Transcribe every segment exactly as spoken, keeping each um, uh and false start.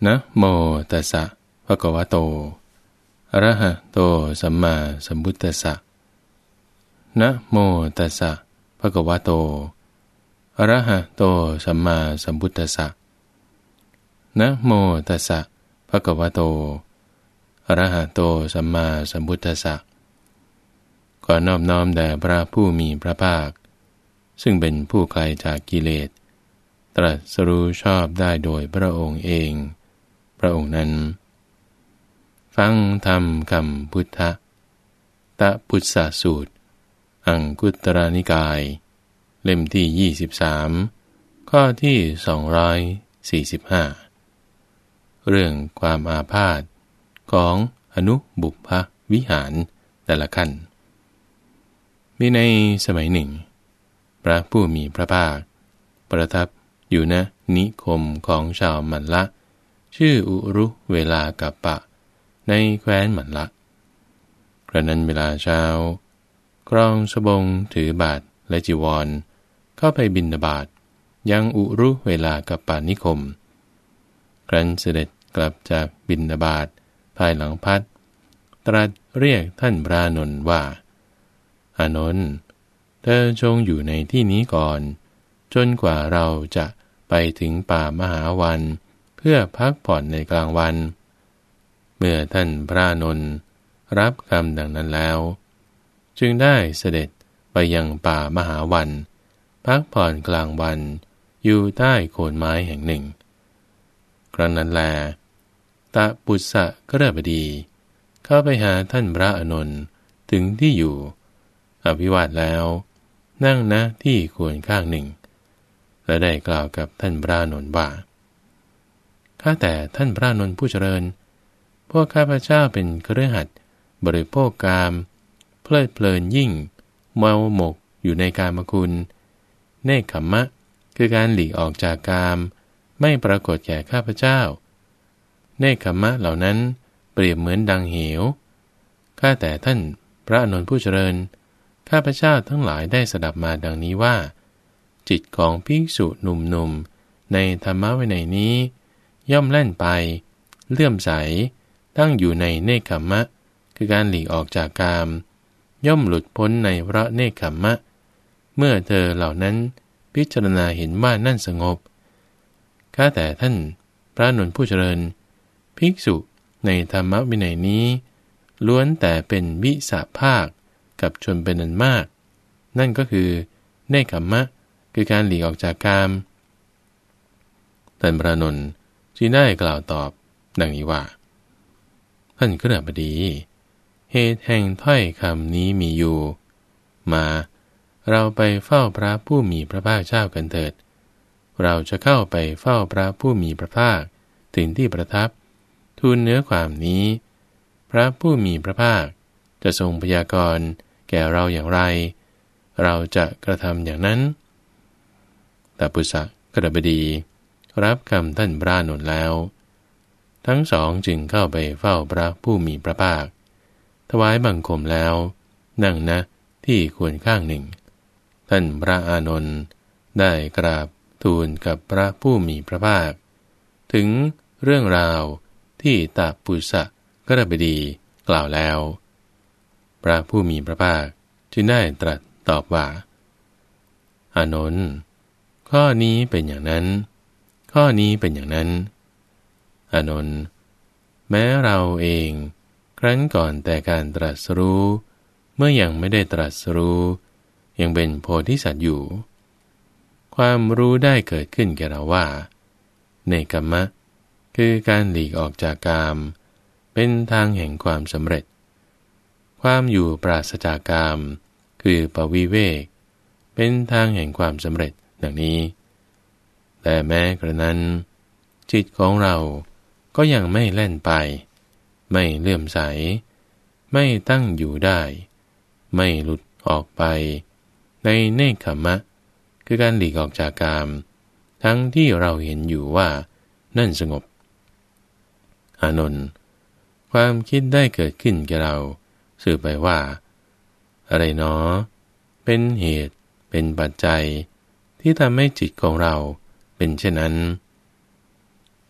นะโมตัสสะภะคะวะโตอะระหะโตสัมมาสัมพุทธัสสะนะโมตัสสะภะคะวะโตอะระหะโตสัมมาสัมพุทธัสสะนะโมตัสสะภะคะวะโตอะระหะโตสัมมาสัมพุทธัสสะขอนอบน้อมแด่พระผู้มีพระภาคซึ่งเป็นผู้ไกลจากกิเลสตรัสรู้ชอบได้โดยพระองค์เองพระองค์นั้นฟังธรรมคำพุทธะตะพุทธสูตรอังคุตรนิกายเล่มที่ยี่สิบสามข้อที่สองร้อยสี่สิบห้าเรื่องความอาพาธของอนุบุพวิหารแต่ละขั้นมีในสมัยหนึ่งพระผู้มีพระภาคประทับอยู่ณนิคมของชาวมัลละชื่ออุรุเวลากัปปะในแคว้นมัลละกระนั้นเวลาเช้ากรองสบงถือบาทและจีวรเข้าไปบิณฑบาตยังอุรุเวลากัปปะนิคมครั้นเสด็จกลับจากบิณฑบาตภายหลังพัดตรัสเรียกท่านพระอานนท์ว่าอานนท์เธอจงอยู่ในที่นี้ก่อนจนกว่าเราจะไปถึงป่ามหาวันเพื่อพักผ่อนในกลางวันเมื่อท่านพระอานนท์รับคำดังนั้นแล้วจึงได้เสด็จไปยังป่ามหาวันพักผ่อนกลางวันอยู่ใต้โคนไม้แห่งหนึ่งครั้งนั้นแลตะปุษะกฤบดีเข้าไปหาท่านพระอานนท์ถึงที่อยู่อภิวาทแล้วนั่งณที่ควรข้างหนึ่งและได้กล่าวกับท่านพระอานนท์ว่าข้าแต่ท่านพระอานนท์ผู้เจริญพวกข้าพเจ้าเป็นคฤหัสถ์บริโภคกามเพลิดเพลินยิ่งเมาหมกอยู่ในกามคุณเนกขัมมะคือการหลีกออกจากกามไม่ปรากฏแก่ข้าพเจ้าเนกขัมมะเหล่านั้นเปรียบเหมือนดังเหวข้าแต่ท่านพระอานนท์ผู้เจริญข้าพเจ้าทั้งหลายได้สดับมาดังนี้ว่าจิตของภิกษุหนุ่มๆในธรรมวินัยนี้ย่อมแล่นไปเลื่อมใสตั้งอยู่ในเนกขัมมะคือการหลีกออกจากกามย่อมหลุดพ้นในพระเนกขัมมะเมื่อเธอเหล่านั้นพิจารณาเห็นว่านั่นสงบข้าแต่ท่านพระอานนท์ผู้เจริญภิกษุในธรรมวินัยนี้ล้วนแต่เป็นวิสาภาคกับชนเป็นอันมากนั่นก็คือเนกขัมมะคือการหลีกออกจากกามท่านพระอานนท์จึงได้กล่าวตอบดังนี้ว่าท่านคฤบดีเหตุแห่งถ้อยคำนี้มีอยู่มาเราไปเฝ้าพระผู้มีพระภาคเจ้ากันเถิดเราจะเข้าไปเฝ้าพระผู้มีพระภาคถึงที่ประทับทูลเนื้อความนี้พระผู้มีพระภาคจะทรงพยากรณ์แก่เราอย่างไรเราจะกระทำอย่างนั้นตปุษะกฤบดีรับคำท่านพระอานนท์แล้วทั้งสองจึงเข้าไปเฝ้าพระผู้มีพระภาคถวายบังคมแล้วนั่งณที่ควรข้างหนึ่งท่านพระอานนท์ได้กราบทูลกับพระผู้มีพระภาคถึงเรื่องราวที่ตปุษะกฤบดีกล่าวแล้วพระผู้มีพระภาคจึงได้ตรัสตอบว่าอานนท์ข้อนี้เป็นอย่างนั้นข้อนี้เป็นอย่างนั้นอานนท์แม้เราเองครั้นก่อนแต่การตรัสรู้เมื่อยังไม่ได้ตรัสรู้ยังเป็นโพธิสัตว์อยู่ความรู้ได้เกิดขึ้นแก่เราว่าเนกขัมมะคือการหลีกออกจากกามเป็นทางแห่งความสำเร็จความอยู่ปราศจากกามคือปวิเวกเป็นทางแห่งความสำเร็จดังนี้แต่แม้กระนั้นจิตของเราก็ยังไม่แล่นไปไม่เลื่อมใสไม่ตั้งอยู่ได้ไม่หลุดออกไปในเนกขัมมะคือการหลีกออกจากกามทั้งที่เราเห็นอยู่ว่านั่นสงบอานนท์ความคิดได้เกิดขึ้นแก่เราสืบไปว่าอะไรหนอเป็นเหตุเป็นปัจจัยที่ทำให้จิตของเราเป็นเช่นนั้น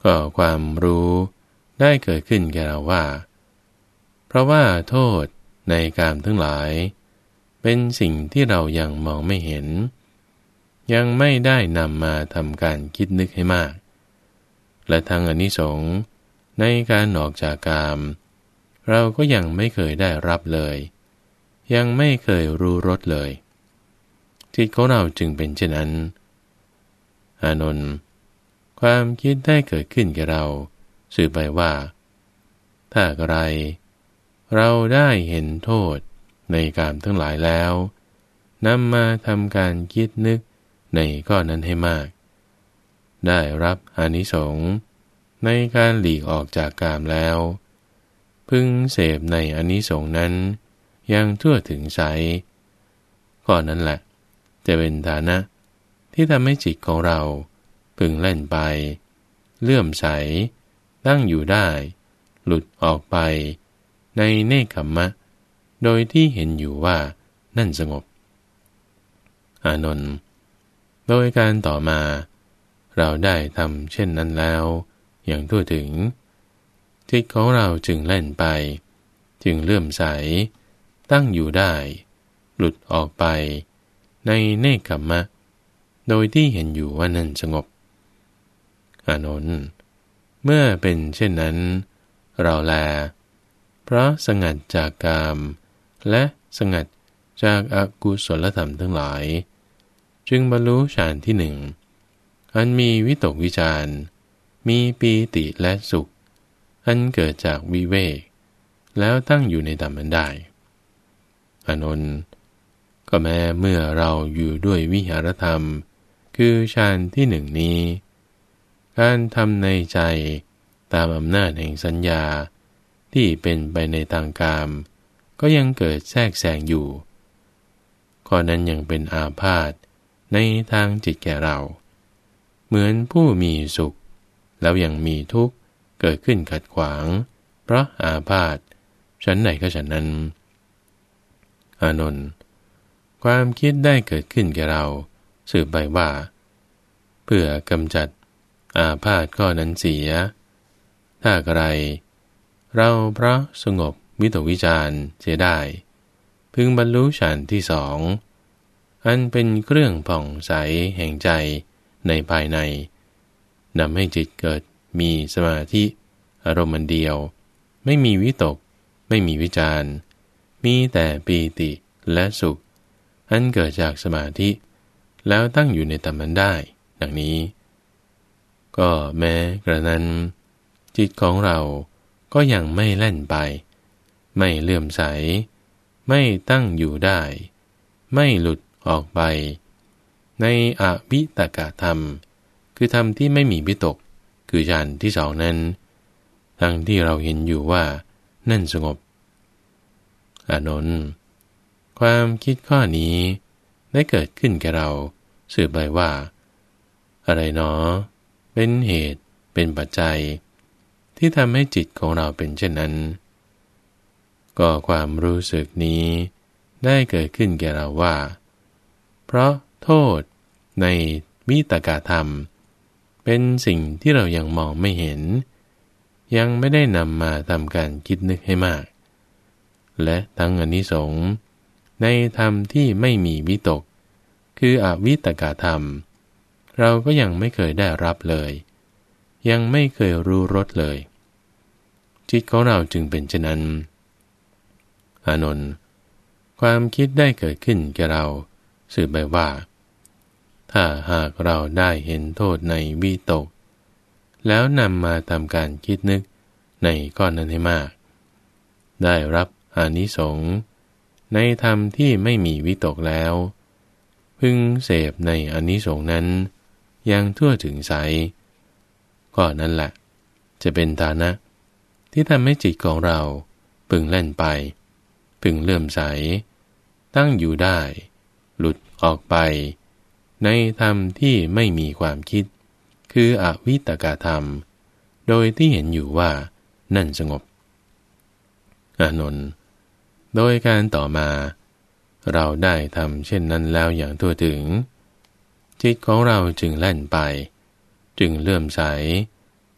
ก็ความรู้ได้เกิดขึ้นแก่เราว่าเพราะว่าโทษในกามทั้งหลายเป็นสิ่งที่เรายังมองไม่เห็นยังไม่ได้นำมาทำการคิดนึกให้มากและทั้งอานิสงส์ในการออกจากกามเราก็ยังไม่เคยได้รับเลยยังไม่เคยรู้รสเลยจิตของเราจึงเป็นเช่นนั้นอานนท์ความคิดได้เกิดขึ้นแก่เราสื่อไปว่าถ้าอะไรเราได้เห็นโทษในกามทั้งหลายแล้วนำมาทำการคิดนึกในข้อนั้นให้มากได้รับอานิสงส์ในการหลีกออกจากกามแล้วพึงเสพในอานิสงส์นั้นยังทั่วถึงใสข้อนั้นแหละจะเป็นฐานะที่ทำให้จิตของเราพึงเล่นไปเลื่อมใสตั้งอยู่ได้หลุดออกไปในเนกขัมมะโดยที่เห็นอยู่ว่านั่นสงบอานนท์โดยการต่อมาเราได้ทำเช่นนั้นแล้วอย่างทั่วถึงจิตของเราจึงเล่นไปจึงเลื่อมใสตั้งอยู่ได้หลุดออกไปในเนกขัมมะโดยที่เห็นอยู่ว่านั่นสงบอานนท์เมื่อเป็นเช่นนั้นเราแลเพราะสงัดจากกามและสงัดจากอกุศลธรรมทั้งหลายจึงบรรลุฌานที่หนึ่งอันมีวิตกวิจารมีปีติและสุขอันเกิดจากวิเวกแล้วตั้งอยู่ในธรรมนั้นได้อานนท์ก็แม้เมื่อเราอยู่ด้วยวิหารธรรมคือฌานที่หนึ่งนี้การทำในใจตามอำนาจแห่งสัญญาที่เป็นไปในทางกามก็ยังเกิดแทรกแซงอยู่ข้อนั้นยังเป็นอาพาธในทางจิตแก่เราเหมือนผู้มีสุขแล้วยังมีทุกข์เกิดขึ้นขัดขวางเพราะอาพาธฉันไหนก็ฉันนั้นอานนท์ความคิดได้เกิดขึ้นแก่เราสืบไปว่าเพื่อกำจัดอาพาธข้อนั้นเสียถ้าอะไรเราเพราะสงบวิตกวิจารเสียได้พึงบรรลุฌานที่สองอันเป็นเครื่องผ่องใสแห่งใจในภายในนำให้จิตเกิดมีสมาธิอารมณ์เดียวไม่มีวิตกไม่มีวิจารมีแต่ปีติและสุขอันเกิดจากสมาธิแล้วตั้งอยู่ในธรรมนั้นได้ดังนี้ก็แม้กระนั้นจิตของเราก็ยังไม่เล่นไปไม่เลื่อมใสไม่ตั้งอยู่ได้ไม่หลุดออกไปในอวิตกธรรมคือธรรมที่ไม่มีวิตกคือฌานที่สองนั้นทั้งที่เราเห็นอยู่ว่านั่นสงบอานนท์ความคิดข้อนี้ได้เกิดขึ้นแก่เราสืบไปว่าอะไรหนอเป็นเหตุเป็นปัจจัยที่ทำให้จิตของเราเป็นเช่นนั้นก็ความรู้สึกนี้ได้เกิดขึ้นแก่เราว่าเพราะโทษในวิตกธรรมเป็นสิ่งที่เรายังมองไม่เห็นยังไม่ได้นำมาทำการคิดนึกให้มากและทั้งอานิสงส์ในธรรมที่ไม่มีวิตกคืออวิตกธรรมเราก็ยังไม่เคยได้รับเลยยังไม่เคยรู้รสเลยจิตของเราจึงเป็นเช่นนั้นอานนท์ความคิดได้เกิดขึ้นแก่เราสืบไปว่าถ้าหากเราได้เห็นโทษในวิตกแล้วนำมาทำการคิดนึกในก้อนนั้นให้มากได้รับอานิสงส์ในธรรมที่ไม่มีวิตกแล้วพึงเสพในอานิสงส์นั้นยังทั่วถึงใสก็นั่นแหละจะเป็นฐานะที่ทำให้จิตของเราพึงเล่นไปพึงเลื่อมใสตั้งอยู่ได้หลุดออกไปในธรรมที่ไม่มีความคิดคืออวิตกธรรมโดยที่เห็นอยู่ว่านั่นสงบอานนท์โดยการต่อมาเราได้ทำเช่นนั้นแล้วอย่างทั่วถึงจิตของเราจึงแล่นไปจึงเลื่อมใส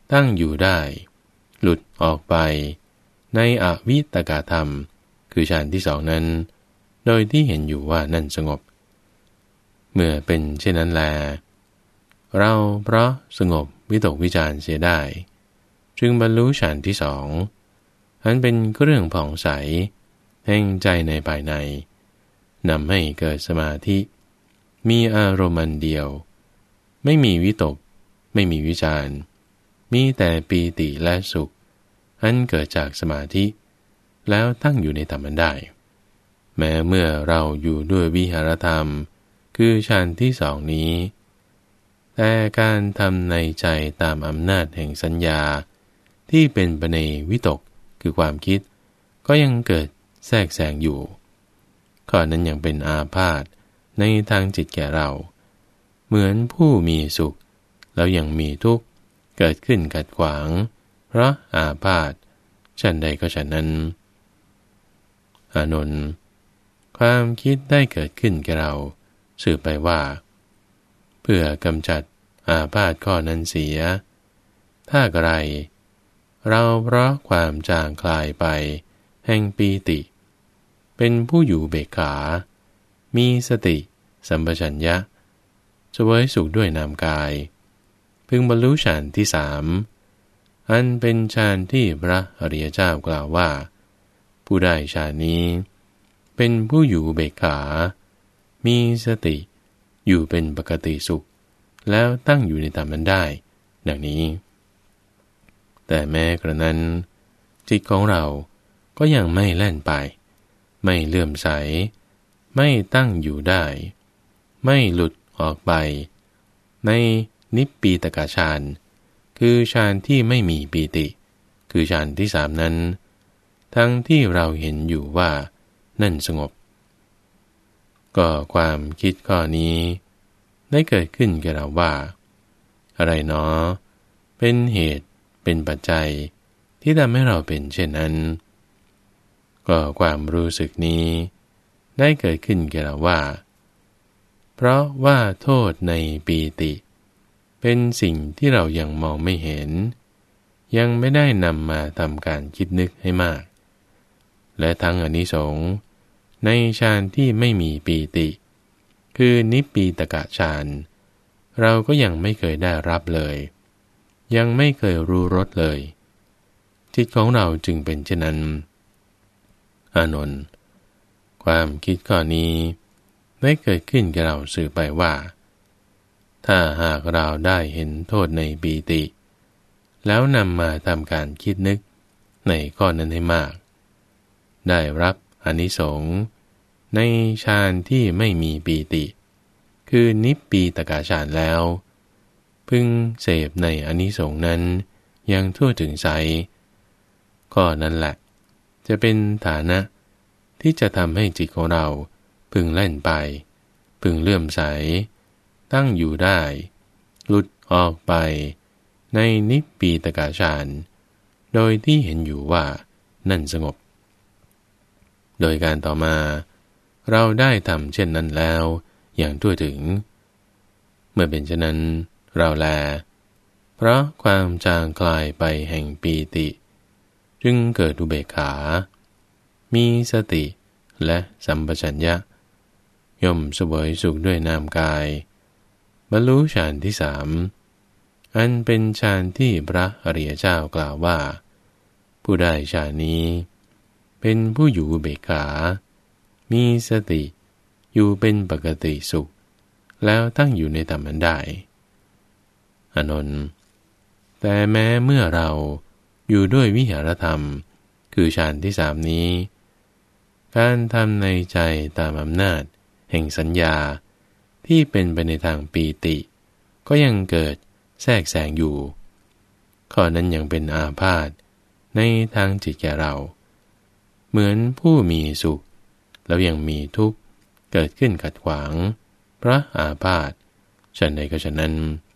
ตั้งอยู่ได้หลุดออกไปในอวิตกธรรมคือฌานที่สองนั้นโดยที่เห็นอยู่ว่านั่นสงบเมื่อเป็นเช่นนั้นแลเราเพราะสงบวิตกวิจารเสียได้จึงบรรลุฌานที่สองอันเป็นเรื่องผ่องใสแห่งใจในภายในนำให้เกิดสมาธิมีอารมณ์อันเดียวไม่มีวิตกไม่มีวิจารมีแต่ปีติและสุขอันเกิดจากสมาธิแล้วตั้งอยู่ในธรรมได้แม้เมื่อเราอยู่ด้วยวิหารธรรมคือฌานที่สองนี้แต่การทำในใจตามอำนาจแห่งสัญญาที่เป็นไปในวิตกคือความคิดก็ยังเกิดแทรกแซงอยู่ข้อนั้นยังเป็นอาพาธในทางจิตแก่เราเหมือนผู้มีสุขแล้วยังมีทุกข์เกิดขึ้นขัดขวางเพราะอาพาธฉันใดก็ฉันนั้นอานนท์ความคิดได้เกิดขึ้นแก่เราสืบไปว่าเพื่อกำจัดอาพาธข้อนั้นเสียถ้าไกรเราเพราะความจางคลายไปแห่งปีติเป็นผู้อยู่เบกขามีสติสัมปชัญญะเสวยสุขด้วยนามกายพึงบรรลุฌานที่สามอันเป็นฌานที่พระอริยเจ้ากล่าวว่าผู้ได้ฌานนี้เป็นผู้อยู่เบกขามีสติอยู่เป็นปกติสุขแล้วตั้งอยู่ในธรรมนั้นได้ดังนี้แต่แม้กระนั้นจิตของเราก็ยังไม่แล่นไปไม่เลื่อมใสไม่ตั้งอยู่ได้ไม่หลุดออกไปในนิปปีตกฌานคือฌานที่ไม่มีปีติคือฌานที่สามนั้นทั้งที่เราเห็นอยู่ว่านั่นสงบก็ความคิดข้อนี้ได้เกิดขึ้นแก่เราว่าอะไรเนาะเป็นเหตุเป็นปัจจัยที่ทำให้เราเป็นเช่นนั้นก็ความรู้สึกนี้ได้เกิดขึ้นแก่เราว่าเพราะว่าโทษในปีติเป็นสิ่งที่เรายังมองไม่เห็นยังไม่ได้นำมาทำการคิดนึกให้มากและทั้งอานิสงส์ในฌานที่ไม่มีปีติคือนิปปีตกฌานเราก็ยังไม่เคยได้รับเลยยังไม่เคยรู้รสเลยจิตของเราจึงเป็นเช่นนั้นอานนท์ความคิดข้อนี้ได้เกิดขึ้นแก่เราสืบไปว่าถ้าหากเราได้เห็นโทษในปีติแล้วนำมาทำการคิดนึกในข้อนั้นให้มากได้รับอานิสงส์ในฌานที่ไม่มีปีติคือนิปปีตกฌานแล้วพึงเสพในอานิสงส์นั้นยังทั่วถึงไสข้อนั้นแหละจะเป็นฐานะที่จะทำให้จิตของเราพึงเล่นไปพึงเลื่อมใสตั้งอยู่ได้หลุดออกไปในนิปปีตกฌานโดยที่เห็นอยู่ว่านั่นสงบโดยการต่อมาเราได้ทำเช่นนั้นแล้วอย่างทั่วถึงเมื่อเป็นเช่นนั้นเราแลเพราะความจางคลายไปแห่งปีติจึงเกิดอุเบกขามีสติและสัมปชัญญะย่อมเสวยสุขด้วยนามกายบรรลุฌานที่สามอันเป็นฌานที่พระอริยเจ้ากล่าวว่าผู้ได้ฌานนี้เป็นผู้อยู่อุเบกขามีสติอยู่เป็นปกติสุขแล้วตั้งอยู่ในธรรมนั้นได้อานนท์แต่แม้เมื่อเราอยู่ด้วยวิหารธรรมคือฌานที่สามนี้การทำในใจตามอำนาจแห่งสัญญาที่เป็นไปในทางปีติก็ยังเกิดแทรกแซงอยู่ข้อนั้นยังเป็นอาพาธในทางจิตแก่เราเหมือนผู้มีสุขแล้วยังมีทุกข์เกิดขึ้นขัดขวางเพราะอาพาธฉันใดก็ฉะนั้น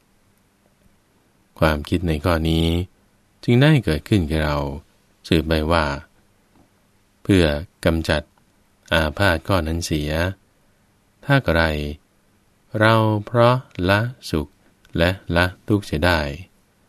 ความคิดในข้อนี้จึงได้เกิดขึ้นแก่เราสืบไปว่าเพื่อกำจัดอาพาธข้อนั้นเสียถ้าไกรเราเพราะละสุขและละทุกข์เสียได้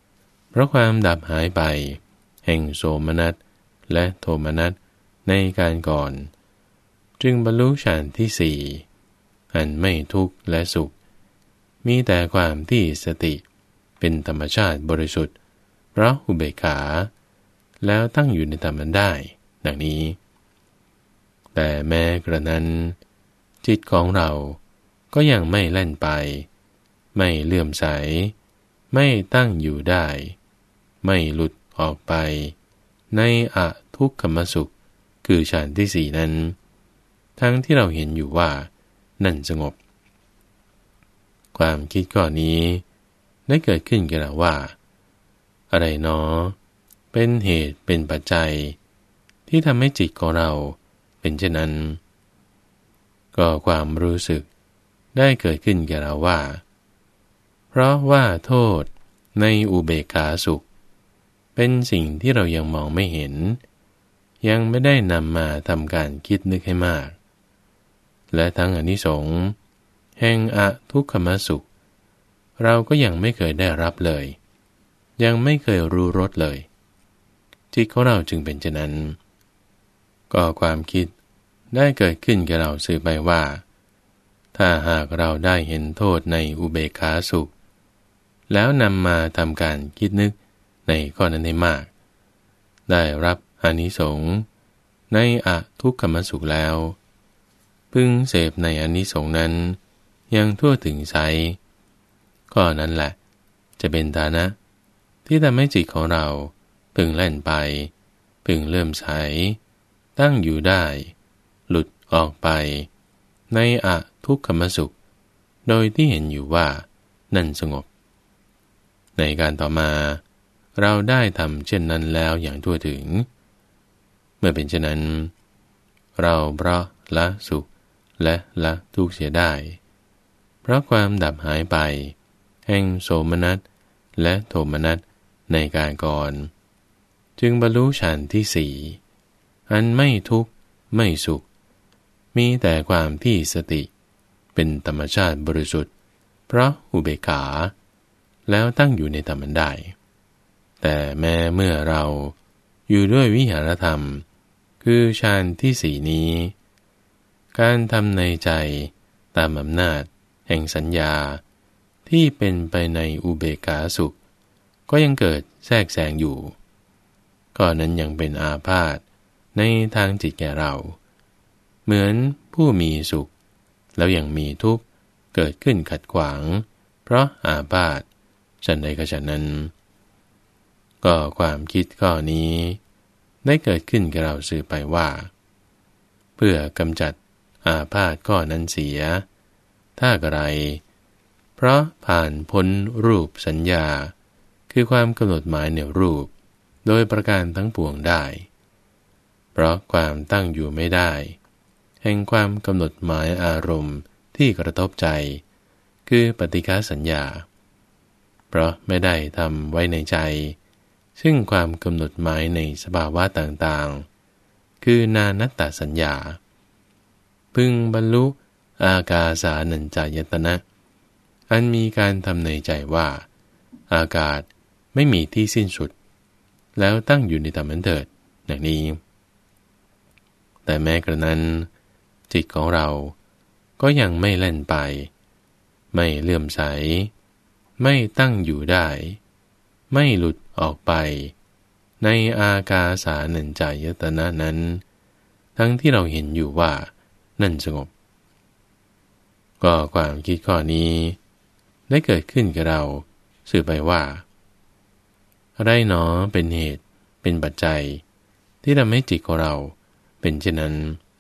เพราะความดับหายไปแห่งโสมนัสและโทมนัสในการก่อนจึงบรรลุฌานที่สี่อันไม่ทุกข์และสุขมีแต่ความที่สติเป็นธรรมชาติบริสุทธิ์เพราะอุเบกขาแล้วตั้งอยู่ในธรรมนั้นได้ดังนี้แต่แม้กระนั้นจิตของเราก็ยังไม่แล่นไปไม่เลื่อมใสไม่ตั้งอยู่ได้ไม่หลุดออกไปในอทุกขมสุขคือฌานที่สี่นั้นทั้งที่เราเห็นอยู่ว่านั่นสงบความคิดข้อนี้ได้เกิดขึ้นแก่เราว่าอะไรหนอเป็นเหตุเป็นปัจจัยที่ทำให้จิตของเราเป็นเช่นนั้นก็ความรู้สึกได้เกิดขึ้นแก่เราว่าเพราะว่าโทษในอุเบกขาสุขเป็นสิ่งที่เรายังมองไม่เห็นยังไม่ได้นำมาทำการคิดนึกให้มากและทั้งอานิสงส์แห่งอทุกขมสุขเราก็ยังไม่เคยได้รับเลยยังไม่เคยรู้รสเลยจิตของเราจึงเป็นเช่นนั้นก็ความคิดได้เกิดขึ้นแก่เราสืบไปว่าถ้าหากเราได้เห็นโทษในอุเบกขาสุขแล้วนำมาทำการคิดนึกในข้อนั้นให้มากได้รับอานิสงส์ในอทุกขมสุขแล้วพึงเสพในอานิสงส์นั้นยังทั่วถึงไซข้อนั้นแหละจะเป็นฐานะที่ทำให้จิตของเราพึงแล่นไปพึงเลื่อมใสตั้งอยู่ได้หลุดออกไปในอทุกขมสุขโดยที่เห็นอยู่ว่านั่นสงบในการต่อมาเราได้ทำเช่นนั้นแล้วอย่างทั่วถึงเมื่อเป็นเช่นนั้นเราเพราะละสุขและละทุกข์เสียได้เพราะความดับหายไปแห่งโสมนัสและโทมนัสในการก่อนจึงบรรลุฌานที่สี่อันไม่ทุกข์ไม่สุขมีแต่ความที่สติเป็นธรรมชาติบริสุทธิ์เพราะอุเบกขาแล้วตั้งอยู่ในธรรมนั้นได้แต่แม้เมื่อเราอยู่ด้วยวิหารธรรมคือฌานที่สี่นี้การทำในใจตามอำนาจแห่งสัญญาที่เป็นไปในอุเบกขาสุขก็ยังเกิดแทรกแซงอยู่ก็นั้นยังเป็นอาพาธในทางจิตแก่เราเหมือนผู้มีสุขแล้วยังมีทุกข์เกิดขึ้นขัดขวางเพราะอาพาธฉันใดก็ฉันนั้นก็ความคิดข้อนี้ได้เกิดขึ้นกับเราสืบไปว่าเพื่อกำจัดอาพาธข้อนั้นเสียถ้าอะไรเพราะผ่านพ้นรูปสัญญาคือความกำหนดหมายในรูปโดยประการทั้งปวงได้เพราะความตั้งอยู่ไม่ได้แห่งความกำหนดหมายอารมณ์ที่กระทบใจคือปฏิฆาสัญญาเพราะไม่ได้ทำไว้ในใจซึ่งความกำหนดหมายในสภาวะต่างๆคือนานัตตสัญญาพึงบรรลุอากาสานัญจายตนะอันมีการทำในใจว่าอากาศไม่มีที่สิ้นสุดแล้วตั้งอยู่ในธรรมนั้นเถิดอย่างนี้แต่แม้กระนั้นจิตของเราก็ยังไม่เล่นไปไม่เลื่อมใสไม่ตั้งอยู่ได้ไม่หลุดออกไปในอากาสานัญจายตนะนั้นทั้งที่เราเห็นอยู่ว่านั่นสงบก็ความคิดข้อนี้ได้เกิดขึ้นกับเราสืบไปว่าอะไรหนอเป็นเหตุเป็นปัจจัยที่ทำให้จิตของเราเป็นเช่นนั้น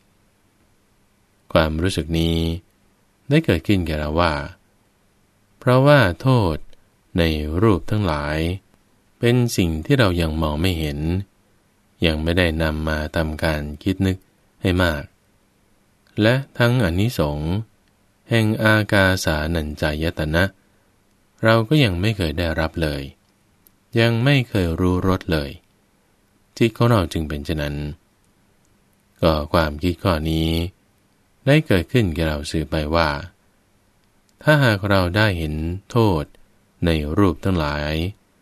ความรู้สึกนี้ได้เกิดขึ้นแก่เราว่าเพราะว่าโทษในรูปทั้งหลายเป็นสิ่งที่เรายังมองไม่เห็นยังไม่ได้นำมาทำการคิดนึกให้มากและทั้งอานิสงส์แห่งอากาสานัญจายตนะเราก็ยังไม่เคยได้รับเลยยังไม่เคยรู้รสเลยจิตของเราจึงเป็นเช่นนั้นก็ความคิดข้อนี้ได้เกิดขึ้นแก่เราสืบไปว่าถ้าหากเราได้เห็นโทษในรูปทั้งหลาย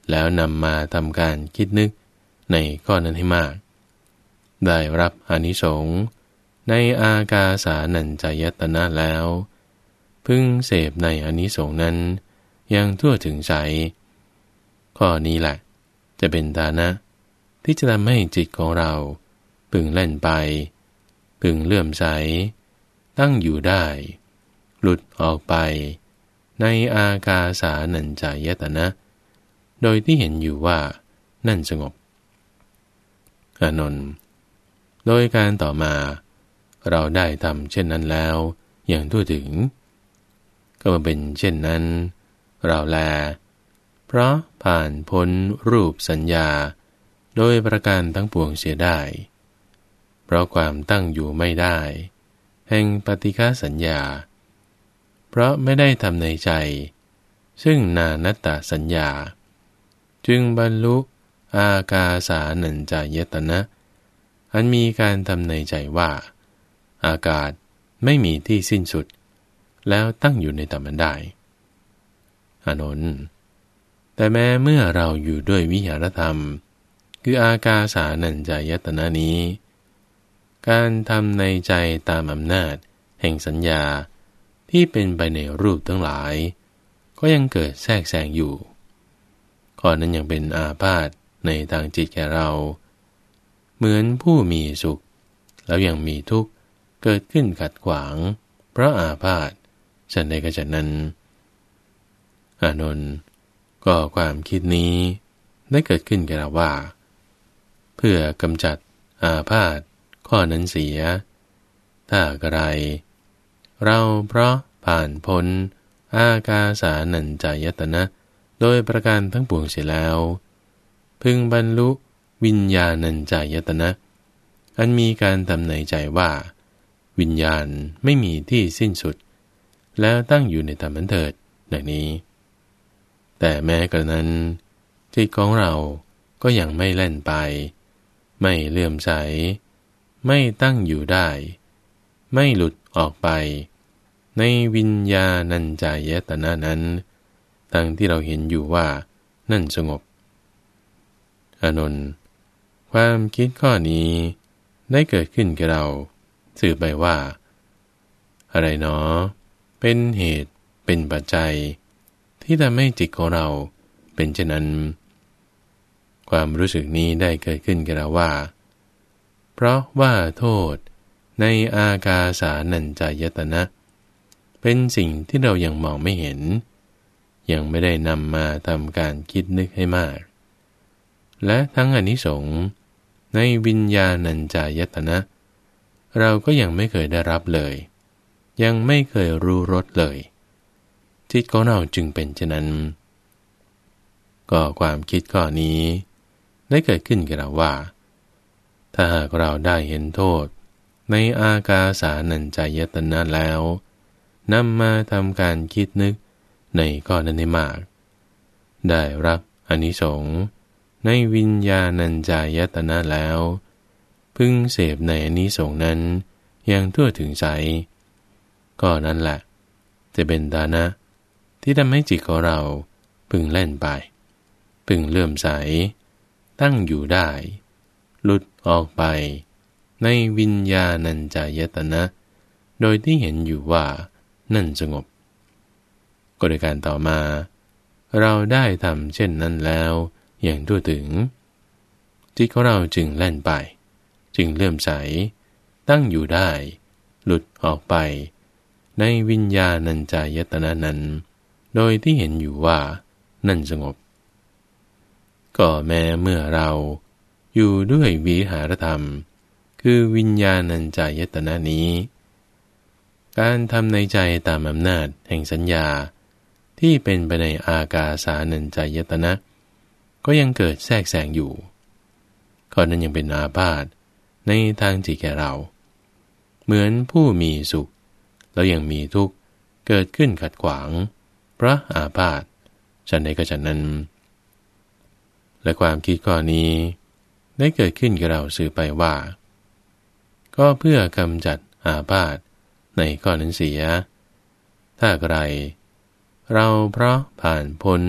แล้วนำมาทำการคิดนึกในข้อนั้นให้มากได้รับอานิสงส์ในอากาสานัญจายตนะแล้วพึงเสพในอานิสงส์นั้นยังทั่วถึงใจข้อนี้แหละจะเป็นฐานะที่จะทำให้จิตของเราพึงเล่นไปพึงเลื่อมใสตั้งอยู่ได้หลุดออกไปในอากาสานัญจายตนะโดยที่เห็นอยู่ว่านั่นสงบอานนท์โดยการต่อมาเราได้ทำเช่นนั้นแล้วอย่างทั่วถึงก็มาเป็นเช่นนั้นเราแลเพราะผ่านพ้นรูปสัญญาโดยประการทั้งปวงเสียได้เพราะความตั้งอยู่ไม่ได้แห่งปฏิฆาสัญญาเพราะไม่ได้ทำในใจซึ่งนานัตตสัญญาจึงบรรลุอากาสานัญจายตนะอันมีการทำในใจว่าอากาศไม่มีที่สิ้นสุดแล้วตั้งอยู่ในธรรมได้อานนท์แต่แม้เมื่อเราอยู่ด้วยวิหารธรรมคืออากาสานัญจายตนะนี้การทำในใจตามอำนาจแห่งสัญญาที่เป็นไปในรูปทั้งหลายก็ยังเกิดแทรกแซงอยู่ข้อนั้นยังเป็นอาพาธในทางจิตแก่เราเหมือนผู้มีสุขแล้วยังมีทุกข์เกิดขึ้นขัดขวางเพราะอาพาธฉันใดก็ฉะนั้นอานนท์ก็ความคิดนี้ได้เกิดขึ้นแก่เราว่าเพื่อกำจัดอาพาธข้อนั้นเสียถ้าอะไรเราเพราะผ่านพ้นอากาสานัญจายตนะโดยประการทั้งปวงเสียแล้วพึงบรรลุวิญญาณัญจายตนะอันมีการทำในใจว่าวิญญาณไม่มีที่สิ้นสุดแล้วตั้งอยู่ในธรรมเถิดดังนี้แต่แม้กระนั้นจิตของเราก็ยังไม่เล่นไปไม่เลื่อมใสไม่ตั้งอยู่ได้ไม่หลุดออกไปในวิญญาณัญจายตนะนั้นทั้งที่เราเห็นอยู่ว่านั่นสงบอานนท์ความคิดข้อนี้ได้เกิดขึ้นแก่เราสืบไปว่าอะไรหนอเป็นเหตุเป็นปัจจัยที่ทำให้จิตของเราเป็นเช่นนั้นความรู้สึกนี้ได้เกิดขึ้นแก่เราว่าเพราะว่าโทษในอากาสานัญจายตนะเป็นสิ่งที่เรายังมองไม่เห็นยังไม่ได้นำมาทำการคิดนึกให้มากและทั้งอานิสงส์ในวิญญาณัญจายตนะเราก็ยังไม่เคยได้รับเลยยังไม่เคยรู้รสเลยจิตของเราจึงเป็นเช่นนั้นก็ความคิดข้อนี้ได้เกิดขึ้นแก่เราว่าถ้าหากเราได้เห็นโทษในอากาสานัญจายตนะแล้วนำมาทำการคิดนึกในข้อนั้นให้มากได้รับอานิสงส์ในวิญญาณัญจายตนะแล้วพึงเสพในอานิสงส์นั้นอย่างทั่วถึงใจก็นั้นแหละจะเป็นฐานะที่ทำให้จิตของเราพึงเล่นไปพึงเลื่อมใสตั้งอยู่ได้หลุดออกไปในวิญญาณัญจายตนะโดยที่เห็นอยู่ว่านั่นสงบก็โดยการต่อมาเราได้ทำเช่นนั้นแล้วอย่างทั่วถึงจิตของเราจึงเล่นไปจึงเลื่อมใสตั้งอยู่ได้หลุดออกไปในวิญญาณัญจายตนะนั้นโดยที่เห็นอยู่ว่านั่นสงบก็แม้เมื่อเราอยู่ด้วยวิหารธรรมคือวิญญาณัญจายตนะนี้การทำในใจตามอำนาจแห่งสัญญาที่เป็นไปในอากาสานัญจายตนะก็ยังเกิดแทรกแซงอยู่ข้อนั้นยังเป็นอาพาธในทางจิตแก่เราเหมือนผู้มีสุขแล้วยังมีทุกข์เกิดขึ้นขัดขวางเพราะอาพาธฉันใดก็ฉันนั้นและความคิดข้อนี้ได้เกิดขึ้นกับเราสื่อไปว่าก็เพื่อกำจัดอาพาธในข้อนั้นเสียถ้าใครเราเพราะผ่านพ้น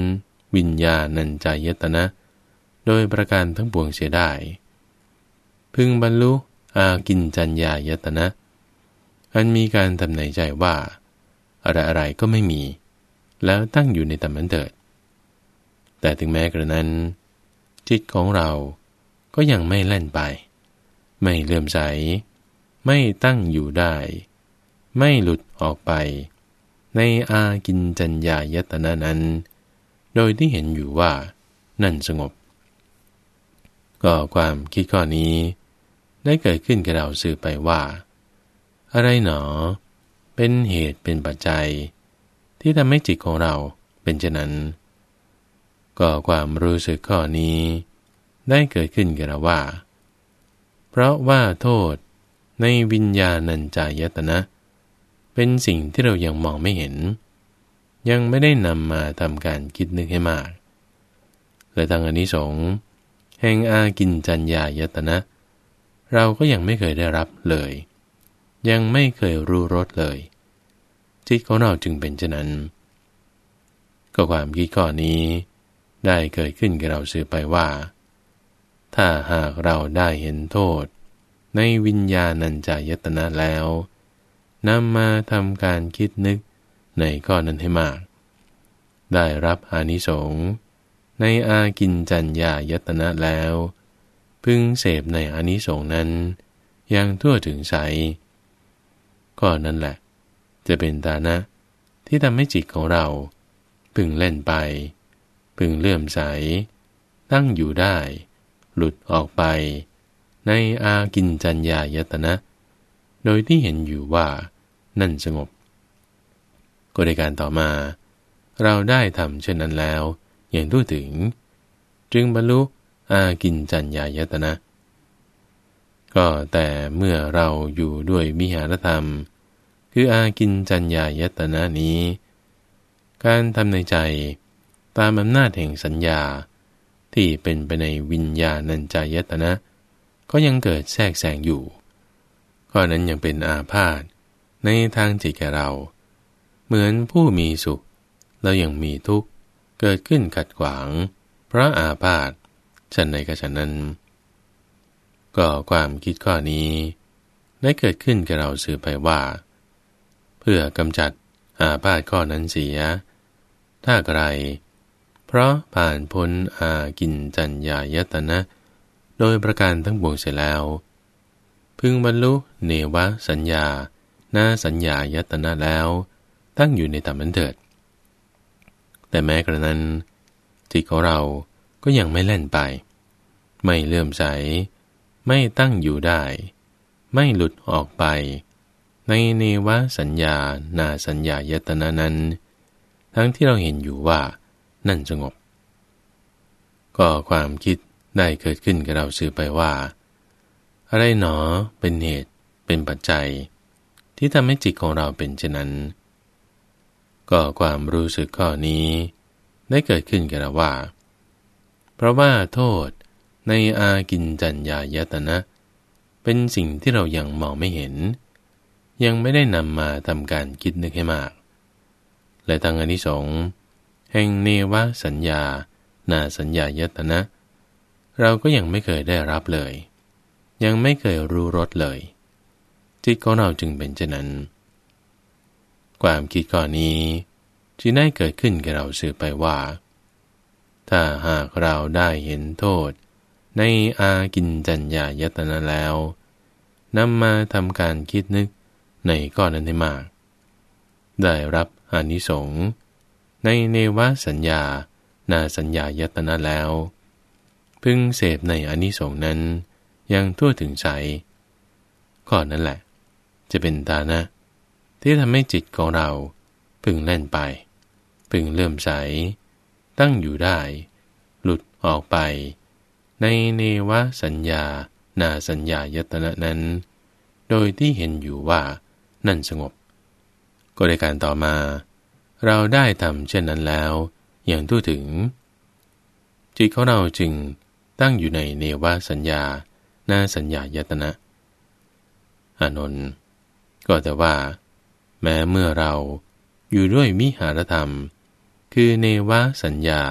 วิญญาณัญจายตนะโดยประการทั้งปวงเสียได้พึงบรรลุอากิญจัญญายตนะอันมีการทำในใจว่าอะไรๆก็ไม่มีแล้วตั้งอยู่ในธรรมนั้นเถิดแต่ถึงแม้กระนั้นจิตของเราก็ยังไม่แล่นไปไม่เลื่อมใสไม่ตั้งอยู่ได้ไม่หลุดออกไปในอากิญจัญญายตนะนั้นโดยที่เห็นอยู่ว่านั่นสงบก็ความคิดข้อนี้ได้เกิดขึ้นกับเราสืบไปว่าอะไรหนอเป็นเหตุเป็นปัจจัยที่ทำให้จิตของเราเป็นเช่นนั้นก็ความรู้สึกข้อนี้ได้เกิดขึ้นกับเราว่าเพราะว่าโทษในวิญญาณัญจายตนะเป็นสิ่งที่เรายังมองไม่เห็นยังไม่ได้นำมาทำการคิดนึกให้มากและทางอานิสงส์แห่งอากิญจัญญายตนะเราก็ยังไม่เคยได้รับเลยยังไม่เคยรู้รสเลยจิตของเราจึงเป็นเช่นนั้นก็ความคิดข้อนี้ได้เกิดขึ้นกับเราสืบไปว่าถ้าหากเราได้เห็นโทษในวิญญาณัญจายตนะแล้วนำมาทำการคิดนึกในข้อนั้นให้มากได้รับอานิสงส์ในอากิญจัญญายตนะแล้วพึงเสพในอานิสงส์นั้นอย่างทั่วถึงใสก็นั่นแหละจะเป็นฐานะที่ทำให้จิตของเราพึงเล่นไปพึงเลื่อมใสตั้งอยู่ได้หลุดออกไปในอากิญจัญญายตนะโดยที่เห็นอยู่ว่านั่นสงบก็ในการต่อมาเราได้ทำเช่นนั้นแล้วอย่างทั่วถึงจึงบรรลุอากิญจัญญายตนะก็แต่เมื่อเราอยู่ด้วยวิหารธรรมคืออากิญจัญญายตนะนี้การทำในใจตามอำนาจแห่งสัญญาที่เป็นไปในวิญญาณัญจายตนะก็ยังเกิดแทรกแซงอยู่ข้อนั้นยังเป็นอาพาธในทางจิตแก่เราเหมือนผู้มีสุขแล้วยังมีทุกข์เกิดขึ้นขัดขวางเพราะอาพาธฉันใดก็ฉันนั้นก็ความคิดข้อนี้ได้เกิดขึ้นกับเราสืบไปว่าเพื่อกำจัดอาพาธข้อนั้นเสียถ้าใครเพราะผ่านพ้นอากิญจัญญายตนะโดยประการทั้งปวงเสร็จแล้วพึงบรรลุเนวสัญญานาสัญญายตนะแล้วตั้งอยู่ในธรรมนั้นเถิดแต่แม้กระนั้นจิตของเราก็ยังไม่เล่นไปไม่เลื่อมใสไม่ตั้งอยู่ได้ไม่หลุดออกไปในเนวสัญญานาสัญญายตนะนั้นทั้งที่เราเห็นอยู่ว่านั่นสงบก็ความคิดได้เกิดขึ้นกับเราสืบไปว่าอะไรหนอเป็นเหตุเป็นปัจจัยที่ทำให้จิตของเราเป็นเช่นนั้นก็ความรู้สึกข้อนี้ได้เกิดขึ้นกับเราว่าเพราะว่าโทษในอากิญจัญญายตนะเป็นสิ่งที่เรายังมองไม่เห็นยังไม่ได้นำมาทำการคิดนึกให้มากและทางอานิสงส์แห่งเนวสัญญานาสัญญายตนะเราก็ยังไม่เคยได้รับเลยยังไม่เคยรู้รสเลยจิตของเราจึงเป็นเช่นนั้นความคิดข้อนี้จึงได้เกิดขึ้นกับเราสืบไปว่าถ้าหากเราได้เห็นโทษในอากิญจัญญายตนะแล้วนำมาทำการคิดนึกในข้อนั้นให้มากได้รับอานิสงส์ในเนวสัญญานาสัญญายตนะแล้วพึงเสพในอานิสงส์นั้นอย่างทั่วถึงใจข้อนั้นแหละจะเป็นฐานะที่ทำให้จิตของเราพึงเล่นไปพึงเลื่อมใสตั้งอยู่ได้หลุดออกไปในเนวสัญญานาสัญญายตนะนั้นโดยที่เห็นอยู่ว่านั่นสงบก็ในการต่อมาเราได้ทำเช่นนั้นแล้วอย่างทั่วถึงจิตของเราจึงตั้งอยู่ในเนวสัญญานาสัญญายตนะอานนท์ก็แต่ว่าแม้เมื่อเราอยู่ด้วยมิหารธรรมคือเนวสัญญา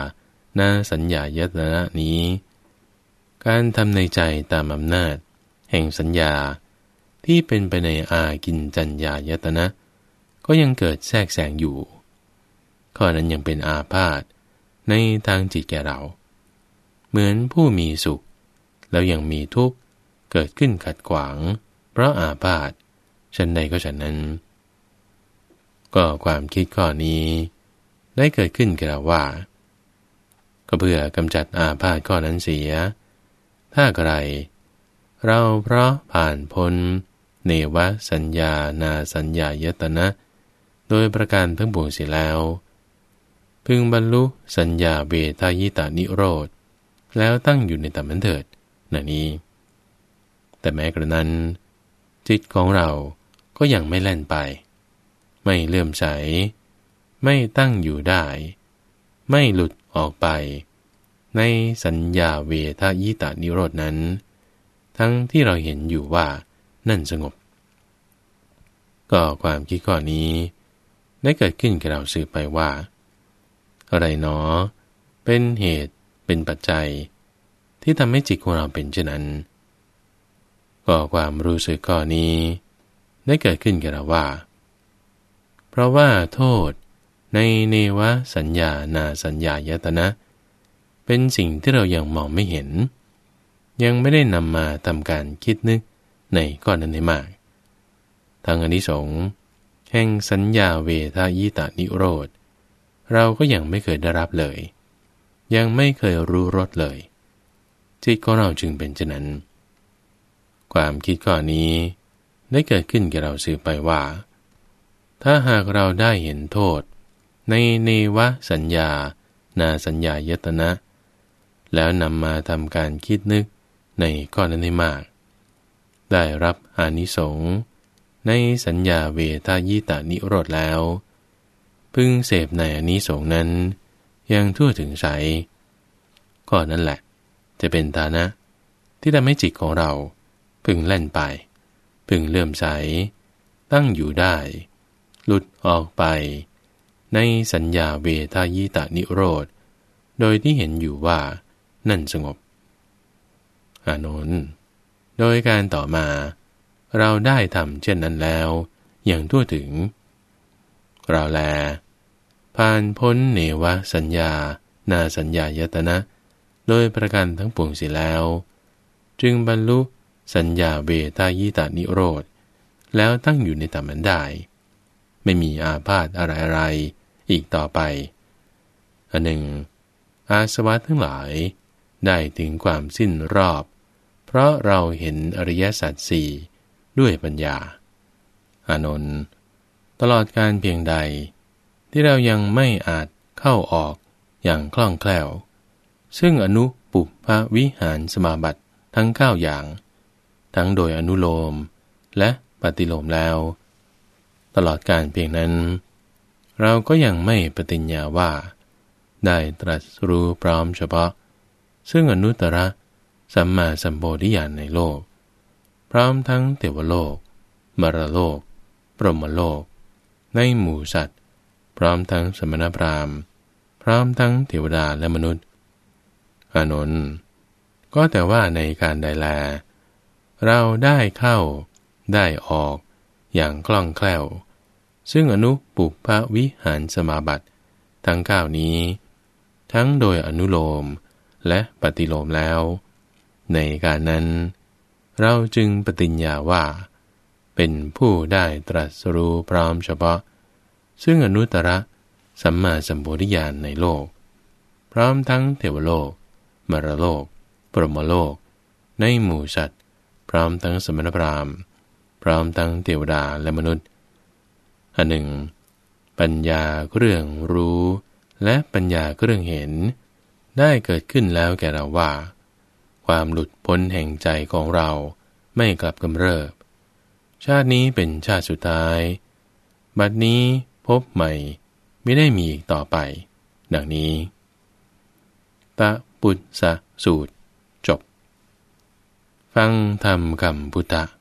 ณสัญญายตนะนี้การทำในใจตามอำนาจแห่งสัญญาที่เป็นไปในอากินจัญญายตนะก็ยังเกิดแทรกแซงอยู่ข้อนั้นยังเป็นอาพาธในทางจิตแก่เราเหมือนผู้มีสุขแล้วยังมีทุกข์เกิดขึ้นขัดขวางเพราะอาพาธฉันใดก็ฉันนั้นก็ความคิดข้อนี้ได้เกิดขึ้นแก่เราว่าก็เพื่อกำจัดอาพาธข้อนั้นเสียถ้าใครเราเพราะผ่านพ้นเนวสัญญานาสัญญายตนะโดยประการทั้งปวงเสียแล้วพึงบรรลุสัญญาเวทายตานิโรธแล้วตั้งอยู่ในธรรมนั้นเถิดนั่นนี้แต่แม้กระนั้นจิตของเราก็ยังไม่แล่นไปไม่เลื่อมใสไม่ตั้งอยู่ได้ไม่หลุดออกไปในสัญญาเวทายตานิโรธนั้นทั้งที่เราเห็นอยู่ว่านั่นสงบก็ความคิดข้อนี้ได้เกิดขึ้นกับเราสืบไปว่าอะไรหนอเป็นเหตุเป็นปัจจัยที่ทำให้จิตของเราเป็นเช่นนั้นก็ความรู้สึกข้อนี้ได้เกิดขึ้นกับเราว่าเพราะว่าโทษในเนวสัญญานาสัญญายตนะเป็นสิ่งที่เรายังมองไม่เห็นยังไม่ได้นำมาทำการคิดนึกในข้อนั้นให้มากทางอานิสงส์แห่งสัญญาเวทายตานิโรธเราก็ยังไม่เคยได้รับเลยยังไม่เคยรู้รสเลยจิตของเราจึงเป็นเช่นนั้นความคิดข้อนี้ได้เกิดขึ้นแก่เราสืบไปว่าถ้าหากเราได้เห็นโทษในเนวสัญญานาสัญญายตนะแล้วนำมาทำการคิดนึกในข้อนั้นให้มากได้รับอานิสงส์ในสัญญาเวทายตานิโรธแล้วพึงเสพในอานิสงส์นั้นยังทั่วถึงใสก็นั่นแหละจะเป็นฐานะที่ทำให้จิตของเราพึงแล่นไปพึงเลื่อมใสตั้งอยู่ได้หลุดออกไปในสัญญาเวทายตานิโรธโดยที่เห็นอยู่ว่านั่นสงบอานนท์โดยการต่อมาเราได้ทำเช่นนั้นแล้วอย่างทั่วถึงเราแลผ่านพ้นเนวสัญญานาสัญญายตนะโดยประการทั้งปวงเสียแล้วจึงบรรลุสัญญาเวทายตานิโรธแล้วตั้งอยู่ในธรรมนั้นได้ไม่มีอาพาธอะไรๆอีกต่อไปอันหนึ่งอาสวะทั้งหลายได้ถึงความสิ้นรอบเพราะเราเห็นอริยสัจสี่ด้วยปัญญาอานนท์ตลอดการเพียงใดที่เรายังไม่อาจเข้าออกอย่างคล่องแคล่วซึ่งอนุปุพพวิหารสมาบัติทั้งเก้าอย่างทั้งโดยอนุโลมและปฏิโลมแล้วตลอดการเพียงนั้นเราก็ยังไม่ปฏิญญาว่าได้ตรัสรู้พร้อมเฉพาะซึ่งอนุตตรสัมมาสัมโพธิญาณในโลกพร้อมทั้งเทวโลกมรโลกพรหมโลกในหมู่สัตว์พร้อมทั้งสมณพราหมณ์พร้อมทั้งเทวดาและมนุษย์อานนท์ก็แต่ว่าในการใดแลเราได้เข้าได้ออกอย่างคล่องแคล่วซึ่งอนุปุพพวิหารสมาบัติทั้งเก้านี้ทั้งโดยอนุโลมและปฏิโลมแล้วในการนั้นเราจึงปฏิญญาว่าเป็นผู้ได้ตรัสรู้พร้อมเฉพาะซึ่งอนุตตรสัมมาสัมโพธิญาณในโลกพร้อมทั้งเทวโลกมรโลกพรหมโลกในหมู่สัตว์พร้อมทั้งสมณพราหมณ์พร้อมทั้งเทวดาและมนุษย์อันหนึ่งปัญญาเรื่องรู้และปัญญาเรื่องเห็นได้เกิดขึ้นแล้วแก่เราว่าความหลุดพ้นแห่งใจของเราไม่กลับกำเริบชาตินี้เป็นชาติสุดท้ายบัดนี้พบใหม่ไม่ได้มีอีกต่อไปดังนี้ตะปุสสะสูตรจบฟังธรรมคำพุทธ